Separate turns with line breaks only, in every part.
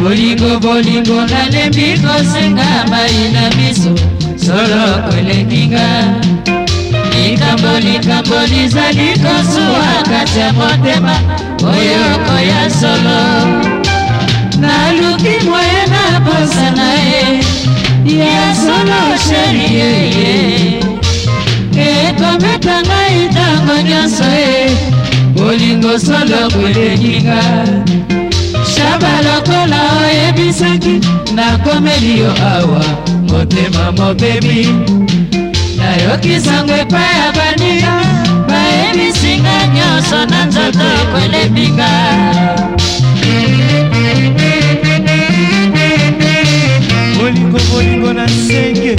bolingo nalembi kosenga maina miso solo kolekinga likambo lizali kosuwa kati ya motema oyo koya solo naluki moye na posa na ya solo sherie ekometa ngai ntango nyonso bolingo solo kolekinga Shaba lokola oyebisaki nakomeli yo awa motema mobebi nayokisango epai ya baninga bayebisinga nyonso na nzoto kolebinga
bolingo na senge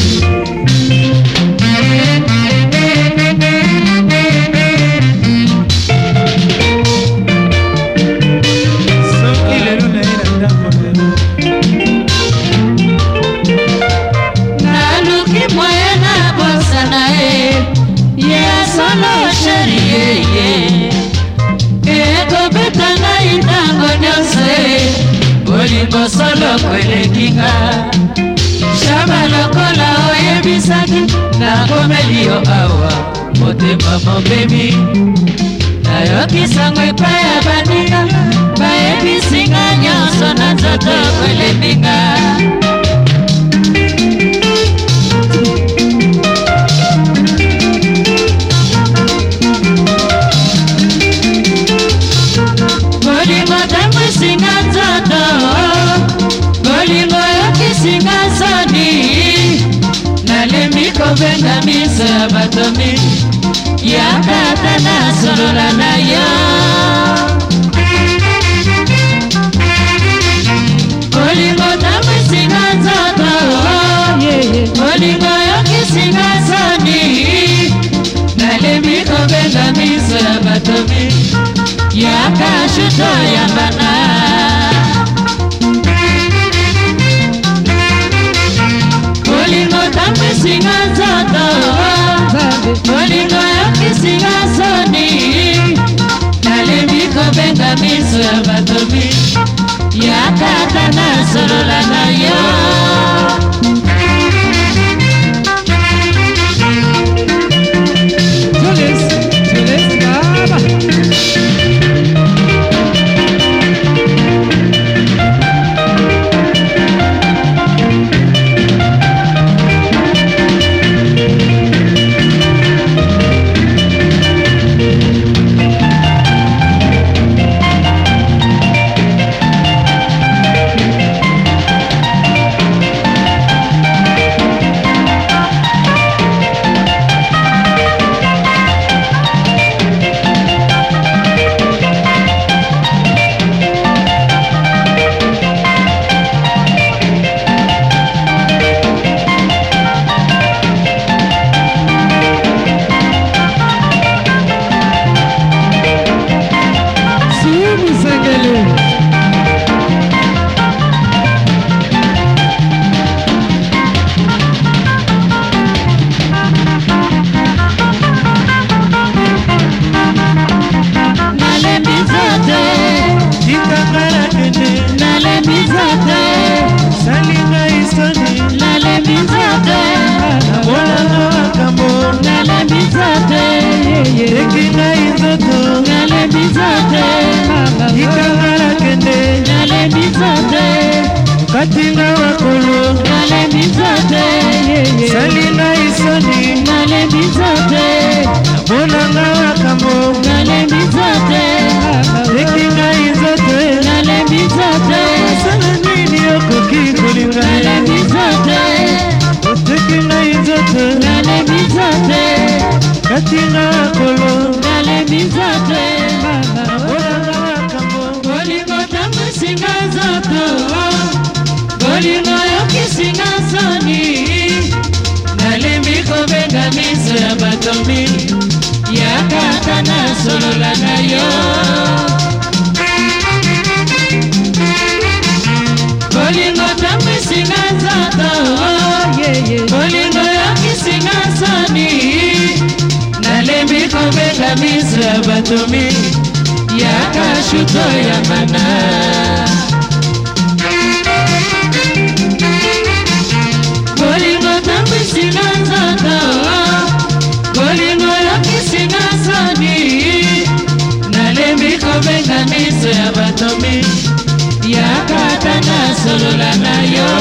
bolingo solo kwelekinga Shaba lokola oyebisaki nakomeli yo awa motema mobebi nayokisango epai ya baninga bayebisinga nyonso na nzoto kwelebinga bolingo tamwisinga nzoto bolingo yokisinga soni nalembi kobenga miso ya batomi yakata nasolola na yo bolingo tamwisinga nzoto bolingo yokisinga soni nalembi kobenga miso ya batomi yakashuto ya bana bolingo tamwisinga nzoto bolingo yokisinga soni nalembi kobenga miso ya batomi yakata nasolola na yo
Katinga wakolo
nalembizote
salina isoni
nalembizote
bolanga wakambo
nalembizote
tekinga izote
nalembizote
sana nini okoki kolinga
nalembizote
tekinga izote
nalembizote
katinga wakolo
nalembizote
bolanga wakambo
bolingo tamwisinga nzoto bolingo yokisinga soni nalembi kobenga miso ya batomi yakata nasolola na yo bolingo tamwisinga nzoto bolingo yokisinga soni nalembi kobenga miso ya batomi yakashuto ya mana Wakana solola na yo.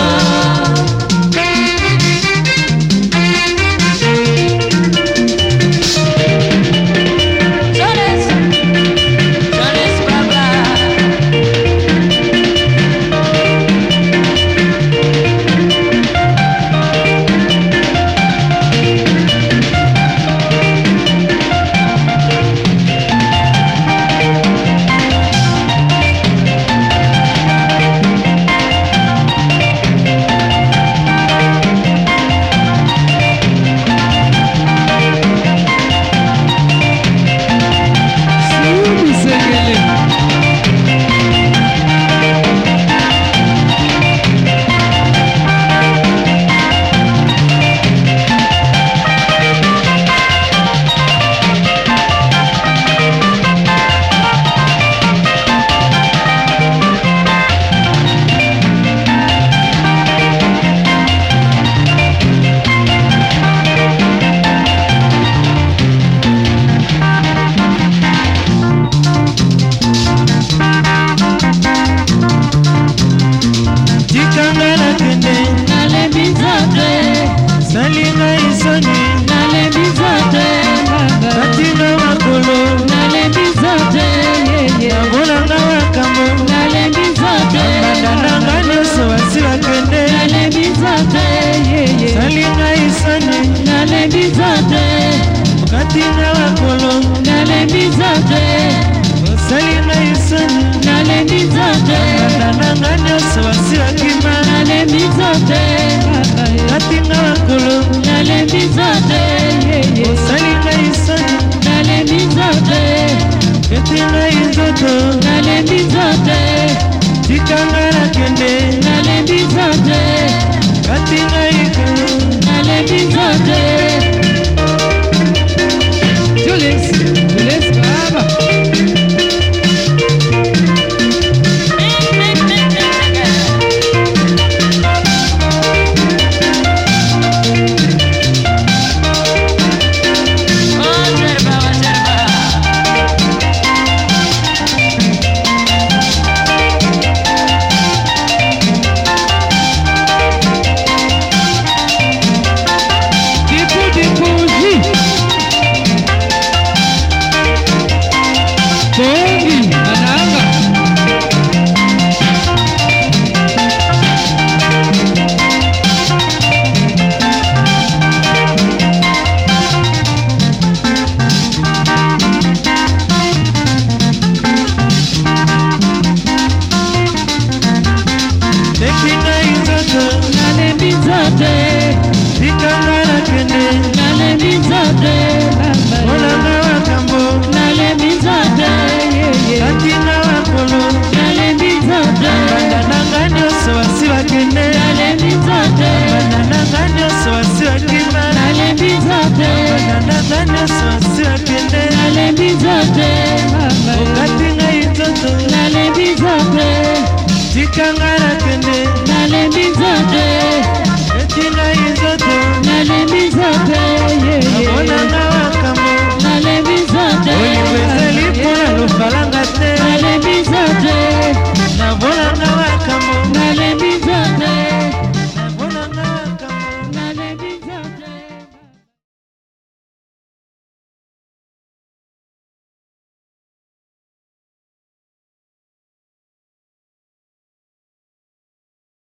Kangara kende